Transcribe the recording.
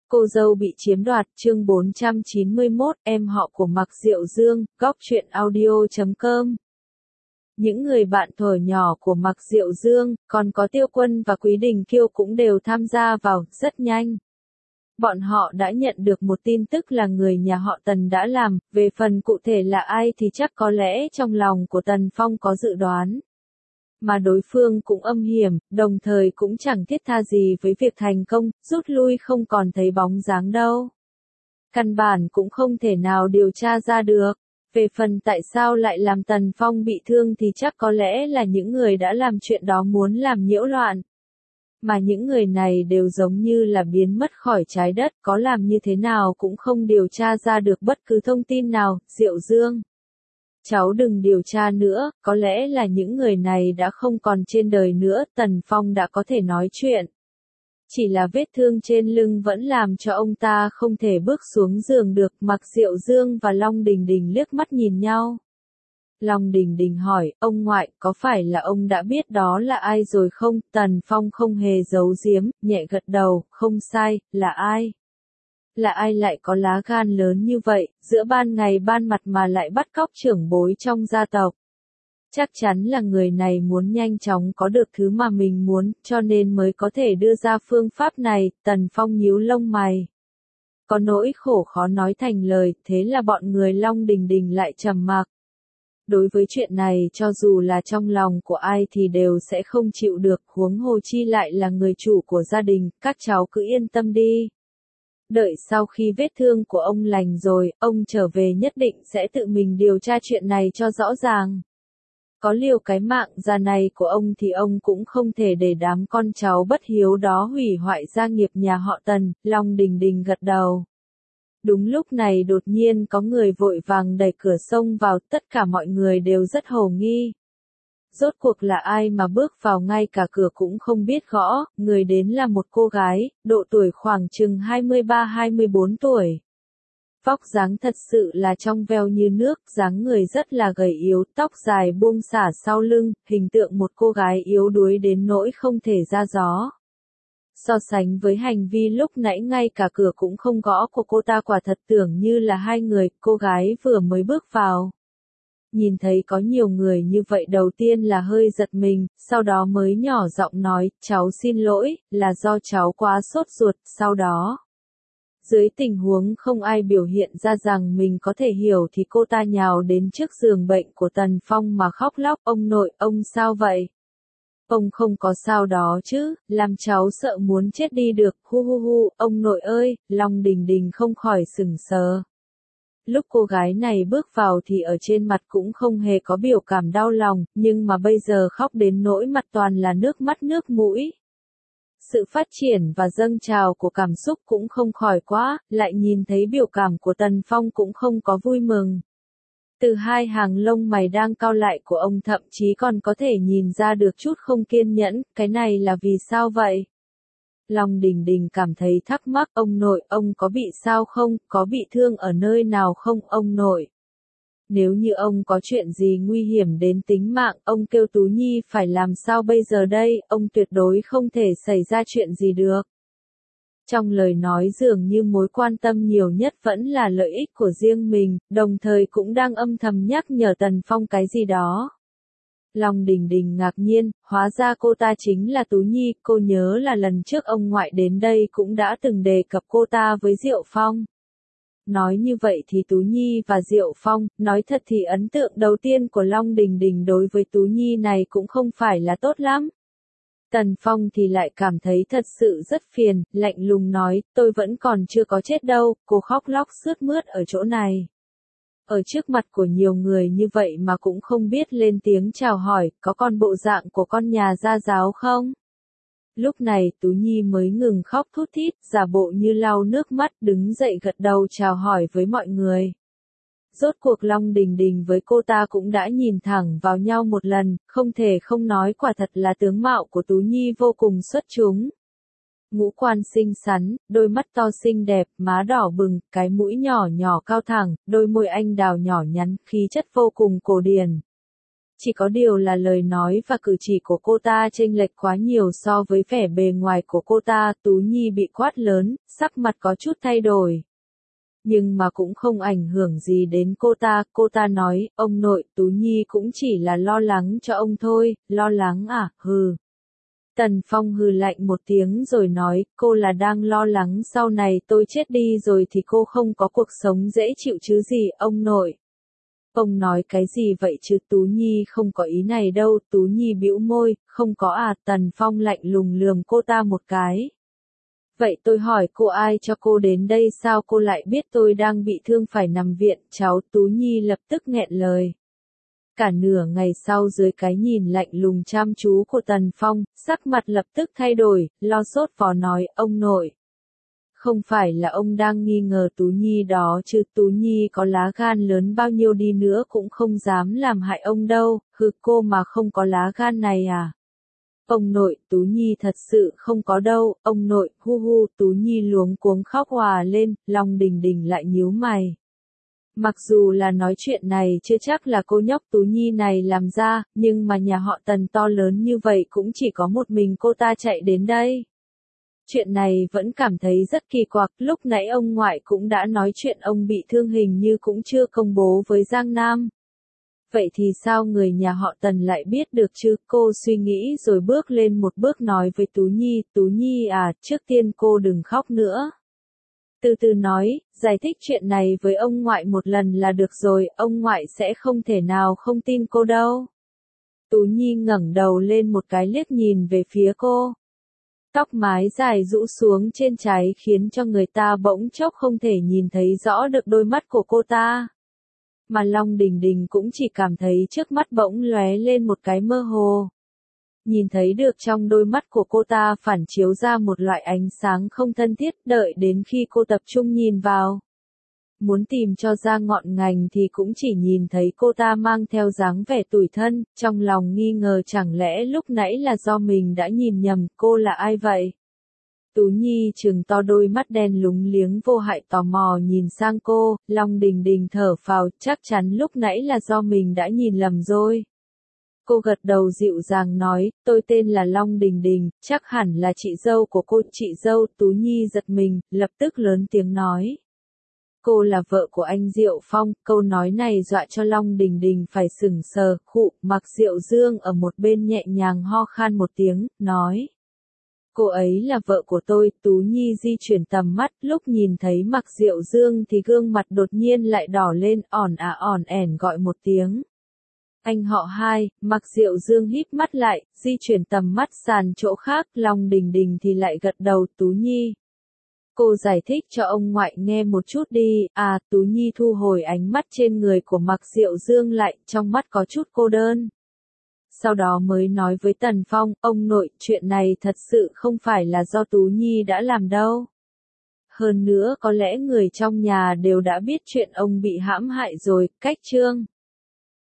Cô dâu bị chiếm đoạt, chương 491, em họ của Mạc Diệu Dương, góc truyện audio.com. Những người bạn thuở nhỏ của Mạc Diệu Dương, còn có Tiêu Quân và Quý Đình Kiêu cũng đều tham gia vào, rất nhanh. Bọn họ đã nhận được một tin tức là người nhà họ Tần đã làm, về phần cụ thể là ai thì chắc có lẽ trong lòng của Tần Phong có dự đoán. Mà đối phương cũng âm hiểm, đồng thời cũng chẳng thiết tha gì với việc thành công, rút lui không còn thấy bóng dáng đâu. Căn bản cũng không thể nào điều tra ra được. Về phần tại sao lại làm Tần Phong bị thương thì chắc có lẽ là những người đã làm chuyện đó muốn làm nhiễu loạn. Mà những người này đều giống như là biến mất khỏi trái đất, có làm như thế nào cũng không điều tra ra được bất cứ thông tin nào. Diệu Dương, cháu đừng điều tra nữa, có lẽ là những người này đã không còn trên đời nữa. Tần Phong đã có thể nói chuyện. Chỉ là vết thương trên lưng vẫn làm cho ông ta không thể bước xuống giường được. Mạc Diệu Dương và Long Đình Đình liếc mắt nhìn nhau. Long Đình Đình hỏi, ông ngoại, có phải là ông đã biết đó là ai rồi không? Tần Phong không hề giấu giếm, nhẹ gật đầu, không sai, là ai? Là ai lại có lá gan lớn như vậy, giữa ban ngày ban mặt mà lại bắt cóc trưởng bối trong gia tộc? Chắc chắn là người này muốn nhanh chóng có được thứ mà mình muốn, cho nên mới có thể đưa ra phương pháp này. Tần Phong nhíu lông mày. Có nỗi khổ khó nói thành lời, thế là bọn người Long Đình Đình lại trầm mặc. Đối với chuyện này cho dù là trong lòng của ai thì đều sẽ không chịu được, huống hồ chi lại là người chủ của gia đình. Các cháu cứ yên tâm đi. Đợi sau khi vết thương của ông lành rồi, ông trở về nhất định sẽ tự mình điều tra chuyện này cho rõ ràng. Có liều cái mạng già này của ông thì ông cũng không thể để đám con cháu bất hiếu đó hủy hoại gia nghiệp nhà họ Tần. Long Đình Đình gật đầu. Đúng lúc này đột nhiên có người vội vàng đẩy cửa xông vào, tất cả mọi người đều rất hồ nghi. Rốt cuộc là ai mà bước vào ngay cả cửa cũng không biết gõ, người đến là một cô gái, độ tuổi khoảng chừng 23-24 tuổi. Vóc dáng thật sự là trong veo như nước, dáng người rất là gầy yếu, tóc dài buông xả sau lưng, hình tượng một cô gái yếu đuối đến nỗi không thể ra gió. So sánh với hành vi lúc nãy ngay cả cửa cũng không gõ của cô ta, quả thật tưởng như là hai người. Cô gái vừa mới bước vào. Nhìn thấy có nhiều người như vậy đầu tiên là hơi giật mình, sau đó mới nhỏ giọng nói, cháu xin lỗi, là do cháu quá sốt ruột. Sau đó, dưới tình huống không ai biểu hiện ra rằng mình có thể hiểu thì cô ta nhào đến trước giường bệnh của Tần Phong mà khóc lóc, ông nội, ông sao vậy? Ông không có sao đó chứ, làm cháu sợ muốn chết đi được, hu hu hu, ông nội ơi. Long Đình Đình không khỏi sững sờ. Lúc cô gái này bước vào thì ở trên mặt cũng không hề có biểu cảm đau lòng, nhưng mà bây giờ khóc đến nỗi mặt toàn là nước mắt nước mũi. Sự phát triển và dâng trào của cảm xúc cũng không khỏi quá, lại nhìn thấy biểu cảm của Tần Phong cũng không có vui mừng. Từ hai hàng lông mày đang cau lại của ông thậm chí còn có thể nhìn ra được chút không kiên nhẫn, cái này là vì sao vậy? Long Đình Đình cảm thấy thắc mắc, ông nội, ông có bị sao không, có bị thương ở nơi nào không, ông nội? Nếu như ông có chuyện gì nguy hiểm đến tính mạng, ông kêu Tú Nhi phải làm sao bây giờ đây, ông tuyệt đối không thể xảy ra chuyện gì được. Trong lời nói dường như mối quan tâm nhiều nhất vẫn là lợi ích của riêng mình, đồng thời cũng đang âm thầm nhắc nhở Tần Phong cái gì đó. Long Đình Đình ngạc nhiên, hóa ra cô ta chính là Tú Nhi, cô nhớ là lần trước ông ngoại đến đây cũng đã từng đề cập cô ta với Diệu Phong. Nói như vậy thì Tú Nhi và Diệu Phong, nói thật thì ấn tượng đầu tiên của Long Đình Đình đối với Tú Nhi này cũng không phải là tốt lắm. Tần Phong thì lại cảm thấy thật sự rất phiền, lạnh lùng nói, tôi vẫn còn chưa có chết đâu, cô khóc lóc sướt mướt ở chỗ này. Ở trước mặt của nhiều người như vậy mà cũng không biết lên tiếng chào hỏi, có con bộ dạng của con nhà gia giáo không? Lúc này Tú Nhi mới ngừng khóc thút thít, giả bộ như lau nước mắt, đứng dậy gật đầu chào hỏi với mọi người. Rốt cuộc Long Đình Đình với cô ta cũng đã nhìn thẳng vào nhau một lần, không thể không nói quả thật là tướng mạo của Tú Nhi vô cùng xuất chúng. Ngũ quan xinh xắn, đôi mắt to xinh đẹp, má đỏ bừng, cái mũi nhỏ nhỏ cao thẳng, đôi môi anh đào nhỏ nhắn, khí chất vô cùng cổ điển. chỉ có điều là lời nói và cử chỉ của cô ta chênh lệch quá nhiều so với vẻ bề ngoài của cô ta. Tú Nhi bị quát lớn, sắc mặt có chút thay đổi. Nhưng mà cũng không ảnh hưởng gì đến cô ta nói, ông nội, Tú Nhi cũng chỉ là lo lắng cho ông thôi, lo lắng à, hừ. Tần Phong hừ lạnh một tiếng rồi nói, cô là đang lo lắng sau này tôi chết đi rồi thì cô không có cuộc sống dễ chịu chứ gì, ông nội. Ông nói cái gì vậy chứ, Tú Nhi không có ý này đâu. Tú Nhi bĩu môi, không có à. Tần Phong lạnh lùng lườm cô ta một cái. Vậy tôi hỏi cô, ai cho cô đến đây, sao cô lại biết tôi đang bị thương phải nằm viện? Cháu. Tú Nhi lập tức nghẹn lời. Cả nửa ngày sau dưới cái nhìn lạnh lùng chăm chú của Tần Phong, sắc mặt lập tức thay đổi, lo sốt vò nói, ông nội. Không phải là ông đang nghi ngờ Tú Nhi đó chứ, Tú Nhi có lá gan lớn bao nhiêu đi nữa cũng không dám làm hại ông đâu, hừ, cô mà không có lá gan này à? Ông nội, Tú Nhi thật sự không có đâu, ông nội, hu hu. Tú Nhi luống cuống khóc òa lên, Long Đình Đình lại nhíu mày. Mặc dù là nói chuyện này chưa chắc là cô nhóc Tú Nhi này làm ra, nhưng mà nhà họ Tần to lớn như vậy cũng chỉ có một mình cô ta chạy đến đây. Chuyện này vẫn cảm thấy rất kỳ quặc, lúc nãy ông ngoại cũng đã nói chuyện ông bị thương hình như cũng chưa công bố với Giang Nam. Vậy thì sao người nhà họ Tần lại biết được chứ? Cô suy nghĩ rồi bước lên một bước nói với Tú Nhi, Tú Nhi à, trước tiên cô đừng khóc nữa. Từ từ nói, giải thích chuyện này với ông ngoại một lần là được rồi, ông ngoại sẽ không thể nào không tin cô đâu. Tú Nhi ngẩng đầu lên một cái liếc nhìn về phía cô. Tóc mái dài rũ xuống trên trái khiến cho người ta bỗng chốc không thể nhìn thấy rõ được đôi mắt của cô ta. Mà Long Đình Đình cũng chỉ cảm thấy trước mắt bỗng lóe lên một cái mơ hồ. Nhìn thấy được trong đôi mắt của cô ta phản chiếu ra một loại ánh sáng không thân thiết, đợi đến khi cô tập trung nhìn vào. Muốn tìm cho ra ngọn ngành thì cũng chỉ nhìn thấy cô ta mang theo dáng vẻ tủi thân, trong lòng nghi ngờ chẳng lẽ lúc nãy là do mình đã nhìn nhầm, cô là ai vậy? Tú Nhi trừng to đôi mắt đen lúng liếng vô hại tò mò nhìn sang cô, Long Đình Đình thở phào, chắc chắn lúc nãy là do mình đã nhìn lầm rồi. Cô gật đầu dịu dàng nói, tôi tên là Long Đình Đình, chắc hẳn là chị dâu của cô. Chị dâu. Tú Nhi giật mình, lập tức lớn tiếng nói. Cô là vợ của anh Diệu Phong, câu nói này dọa cho Long Đình Đình phải sững sờ, khụ. Mạc Diệu Dương ở một bên nhẹ nhàng ho khan một tiếng, nói. Cô ấy là vợ của tôi. Tú Nhi di chuyển tầm mắt, lúc nhìn thấy Mạc Diệu Dương thì gương mặt đột nhiên lại đỏ lên, ỏn ẻn gọi một tiếng. Anh họ Hai. Mạc Diệu Dương híp mắt lại, di chuyển tầm mắt sàn chỗ khác, Long Đình Đình thì lại gật đầu. Tú Nhi. Cô giải thích cho ông ngoại nghe một chút đi. À, Tú Nhi thu hồi ánh mắt trên người của Mạc Diệu Dương lại, trong mắt có chút cô đơn. Sau đó mới nói với Tần Phong, ông nội, chuyện này thật sự không phải là do Tú Nhi đã làm đâu. Hơn nữa có lẽ người trong nhà đều đã biết chuyện ông bị hãm hại rồi, cách chương.